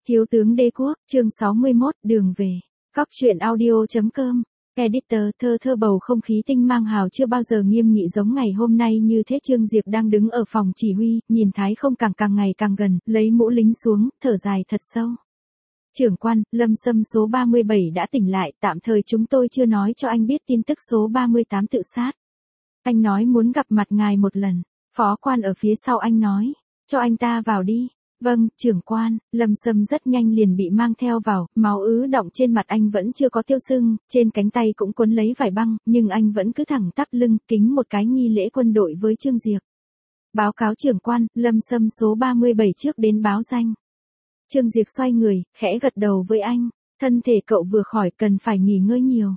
Thiếu tướng đế quốc, chương 61, đường về. Cóc truyện audio.com. Editor. Thơ bầu không khí tinh mang hào chưa bao giờ nghiêm nghị giống ngày hôm nay như thế. Trương Diệp đang đứng ở phòng chỉ huy, nhìn Thái Không càng ngày càng gần, lấy mũ lính xuống, thở dài thật sâu. Trưởng quan, Lâm Sâm số 37 đã tỉnh lại, tạm thời chúng tôi chưa nói cho anh biết tin tức số 38 tự sát. Anh nói muốn gặp mặt ngài một lần. Phó quan ở phía sau anh nói, cho anh ta vào đi. Vâng, trưởng quan. Lâm Sâm rất nhanh liền bị mang theo vào, máu ứ đọng trên mặt anh vẫn chưa có tiêu sưng, trên cánh tay cũng quấn lấy vải băng, nhưng anh vẫn cứ thẳng tắp lưng, kính một cái nghi lễ quân đội với Trương Diệp. Báo cáo trưởng quan, Lâm Sâm số 37 trước đến báo danh. Trương Diệp xoay người, khẽ gật đầu với anh. Thân thể cậu vừa khỏi, cần phải nghỉ ngơi nhiều.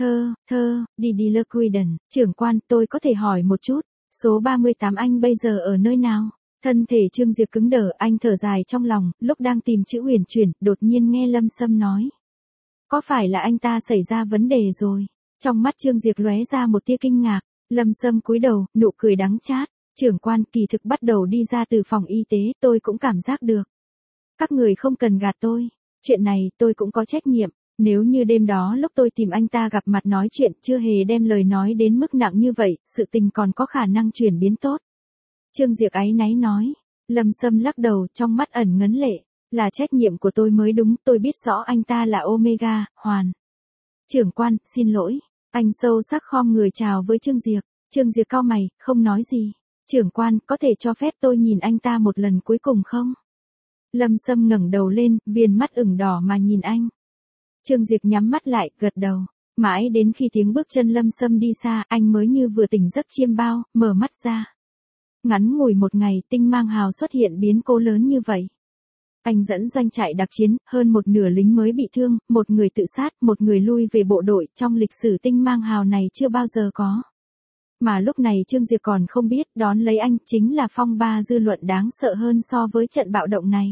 Đi Lequiden. Trưởng quan, tôi có thể hỏi một chút, số 38 anh bây giờ ở nơi nào? Thân thể Trương Diệp cứng đờ, anh thở dài trong lòng, lúc đang tìm chữ huyền chuyển, đột nhiên nghe Lâm Sâm nói. Có phải là anh ta xảy ra vấn đề rồi? Trong mắt Trương Diệp lóe ra một tia kinh ngạc. Lâm Sâm cúi đầu, nụ cười đắng chát. Trưởng quan, kỳ thực bắt đầu đi ra từ phòng y tế, tôi cũng cảm giác được. Các người không cần gạt tôi. Chuyện này, tôi cũng có trách nhiệm. Nếu như đêm đó lúc tôi tìm anh ta gặp mặt nói chuyện chưa hề đem lời nói đến mức nặng như vậy, sự tình còn có khả năng chuyển biến tốt. Trương Diệp áy náy nói. Lâm Sâm lắc đầu, trong mắt ẩn ngấn lệ. Là trách nhiệm của tôi mới đúng, tôi biết rõ anh ta là Omega, Hoàn. Trưởng quan, xin lỗi. Anh sâu sắc khom người chào với Trương Diệp. Trương Diệp cau mày, không nói gì. Trưởng quan, có thể cho phép tôi nhìn anh ta một lần cuối cùng không? Lâm Sâm ngẩng đầu lên, viền mắt ửng đỏ mà nhìn anh. Trương Diệp nhắm mắt lại, gật đầu. Mãi đến khi tiếng bước chân Lâm Sâm đi xa, anh mới như vừa tỉnh giấc chiêm bao, mở mắt ra. Ngắn ngủi một ngày, tinh mang hào xuất hiện biến cố lớn như vậy. Anh dẫn doanh trại đặc chiến, hơn một nửa lính mới bị thương, một người tự sát, một người lui về bộ đội, trong lịch sử tinh mang hào này chưa bao giờ có. Mà lúc này Trương Diệp còn không biết, đón lấy anh chính là phong ba dư luận đáng sợ hơn so với trận bạo động này.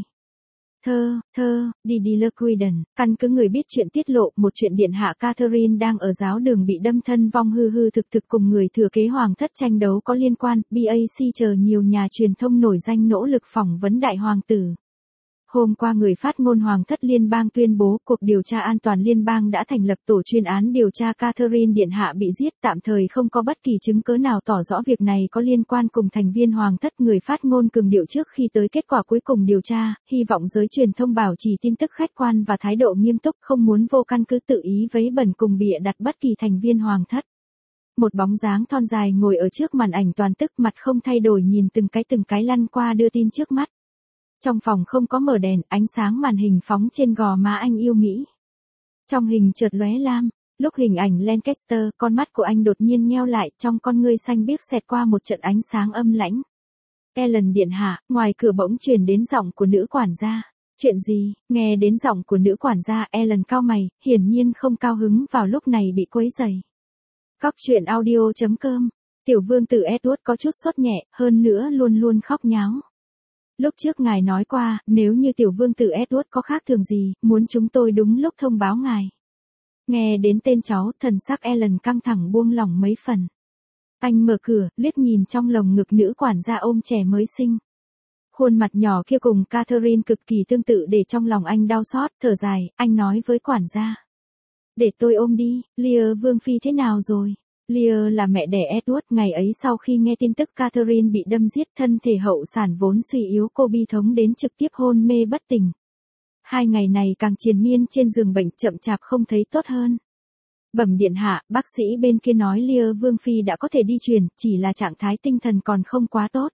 Đi Lequiden. Căn cứ người biết chuyện tiết lộ, một chuyện điện hạ Catherine đang ở giáo đường bị đâm thân vong hư thực cùng người thừa kế hoàng thất tranh đấu có liên quan, BAC chờ nhiều nhà truyền thông nổi danh nỗ lực phỏng vấn đại hoàng tử. Hôm qua người phát ngôn Hoàng thất Liên bang tuyên bố Cục Điều tra An toàn Liên bang đã thành lập tổ chuyên án điều tra Catherine Điện Hạ bị giết, tạm thời không có bất kỳ chứng cứ nào tỏ rõ việc này có liên quan cùng thành viên Hoàng thất. Người phát ngôn cường điệu trước khi tới kết quả cuối cùng điều tra, hy vọng giới truyền thông bảo trì tin tức khách quan và thái độ nghiêm túc, không muốn vô căn cứ tự ý vấy bẩn cùng bịa đặt bất kỳ thành viên Hoàng thất. Một bóng dáng thon dài ngồi ở trước màn ảnh toàn tức, mặt không thay đổi nhìn từng cái lăn qua đưa tin trước mắt. Trong phòng không có mở đèn, ánh sáng màn hình phóng trên gò má anh yêu mỹ. Trong hình chợt lóe lam, lúc hình ảnh Lancaster, con mắt của anh đột nhiên nheo lại, trong con ngươi xanh biếc xẹt qua một trận ánh sáng âm lãnh. Ellen điện hạ, ngoài cửa bỗng truyền đến giọng của nữ quản gia. Chuyện gì? Nghe đến giọng của nữ quản gia, Ellen cau mày, hiển nhiên không cao hứng vào lúc này bị quấy rầy. Cóc truyện audio.com. Tiểu vương tử Edward có chút sốt nhẹ, hơn nữa luôn khóc nháo. Lúc trước ngài nói qua, nếu như tiểu vương tử Edward có khác thường gì, muốn chúng tôi đúng lúc thông báo ngài. Nghe đến tên cháu, thần sắc Ellen căng thẳng buông lỏng mấy phần. Anh mở cửa, liếc nhìn trong lồng ngực nữ quản gia ôm trẻ mới sinh. Khuôn mặt nhỏ kia cùng Catherine cực kỳ tương tự để trong lòng anh đau xót, thở dài, anh nói với quản gia. Để tôi ôm đi, Lear vương phi thế nào rồi? Lear là mẹ đẻ Edward, ngày ấy sau khi nghe tin tức Catherine bị đâm giết, thân thể hậu sản vốn suy yếu cô bi thống đến trực tiếp hôn mê bất tỉnh. 2 ngày này càng triền miên trên giường bệnh, chậm chạp không thấy tốt hơn. Bẩm điện hạ, bác sĩ bên kia nói Lear vương phi đã có thể đi truyền, chỉ là trạng thái tinh thần còn không quá tốt.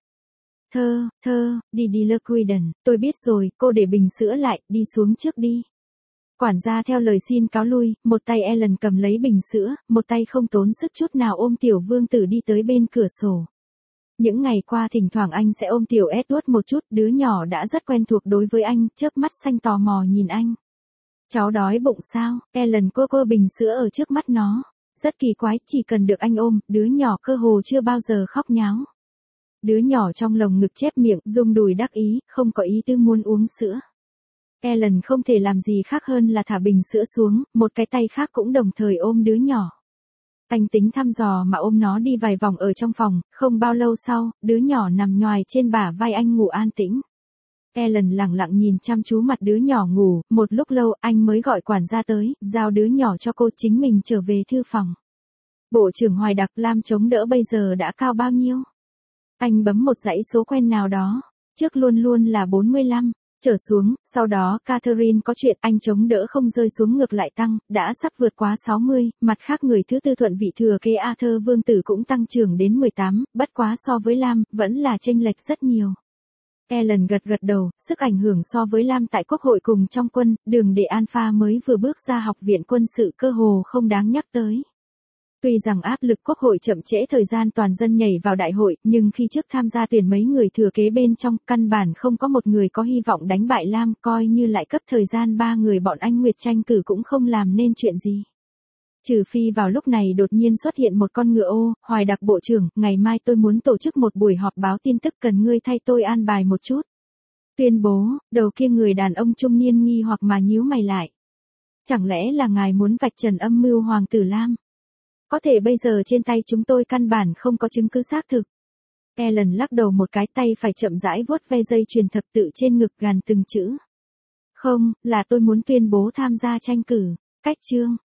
Đi Lequiden, tôi biết rồi, cô để bình sữa lại, đi xuống trước đi. Quản gia theo lời xin cáo lui, một tay Ellen cầm lấy bình sữa, một tay không tốn sức chút nào ôm tiểu vương tử đi tới bên cửa sổ. Những ngày qua thỉnh thoảng anh sẽ ôm tiểu Edward một chút, đứa nhỏ đã rất quen thuộc đối với anh, chớp mắt xanh tò mò nhìn anh. Cháu đói bụng sao? Ellen cô bình sữa ở trước mắt nó. Rất kỳ quái, chỉ cần được anh ôm, đứa nhỏ cơ hồ chưa bao giờ khóc nháo. Đứa nhỏ trong lồng ngực chép miệng, rung đùi đắc ý, không có ý tư muốn uống sữa. Ellen không thể làm gì khác hơn là thả bình sữa xuống, một cái tay khác cũng đồng thời ôm đứa nhỏ. Anh tính thăm dò mà ôm nó đi vài vòng ở trong phòng, không bao lâu sau, đứa nhỏ nằm nhoài trên bả vai anh ngủ an tĩnh. Ellen lặng lặng nhìn chăm chú mặt đứa nhỏ ngủ, một lúc lâu anh mới gọi quản gia tới, giao đứa nhỏ cho cô, chính mình trở về thư phòng. Bộ trưởng Hoài Đặc, Lam chống đỡ bây giờ đã cao bao nhiêu? Anh bấm một dãy số quen nào đó, trước luôn luôn là 45, trở xuống, sau đó Catherine có chuyện, anh chống đỡ không rơi xuống ngược lại tăng, đã sắp vượt quá 60, mặt khác người thứ tư thuận vị thừa kế Arthur Vương Tử cũng tăng trưởng đến 18, bất quá so với Lam, vẫn là chênh lệch rất nhiều. Ellen gật gật đầu, sức ảnh hưởng so với Lam tại quốc hội cùng trong quân, đường để Alpha mới vừa bước ra học viện quân sự cơ hồ không đáng nhắc tới. Tuy rằng áp lực quốc hội chậm trễ thời gian toàn dân nhảy vào đại hội, nhưng khi trước tham gia tuyển mấy người thừa kế bên trong, căn bản không có một người có hy vọng đánh bại Lam, coi như lại cấp thời gian 3 người bọn anh Nguyệt tranh cử cũng không làm nên chuyện gì. Trừ phi vào lúc này đột nhiên xuất hiện một con ngựa ô, Hoài Đặc bộ trưởng, ngày mai tôi muốn tổ chức một buổi họp báo tin tức, cần ngươi thay tôi an bài một chút. Tuyên bố, đầu kia người đàn ông trung niên nghi hoặc mà nhíu mày lại. Chẳng lẽ là ngài muốn vạch trần âm mưu Hoàng tử Lam? Có thể bây giờ trên tay chúng tôi căn bản không có chứng cứ xác thực. Ellen lắc đầu một cái, tay phải chậm rãi vuốt ve dây chuyền thập tự trên ngực, gằn từng chữ. Không, là tôi muốn tuyên bố tham gia tranh cử. Cách chương.